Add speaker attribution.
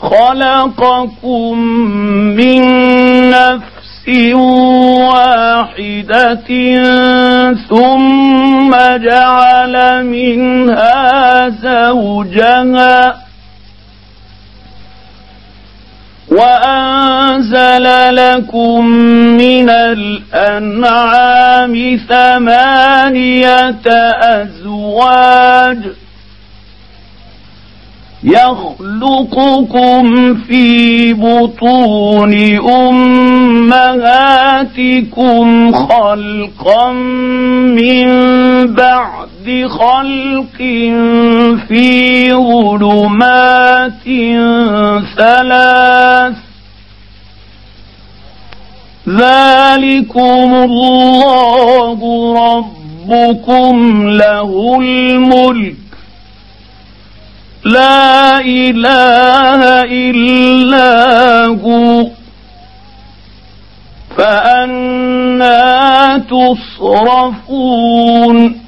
Speaker 1: خلقكم من نفس واحدة ثم جعل منها زوجها وأنزل لكم من الأنعام 8 أزواج يخلقكم في بطون أمهاتكم خلقا من بعد خلق في ظلمات 3 ذلكم الله ربكم له الملك لا إله إلا هو فأنى تصرفون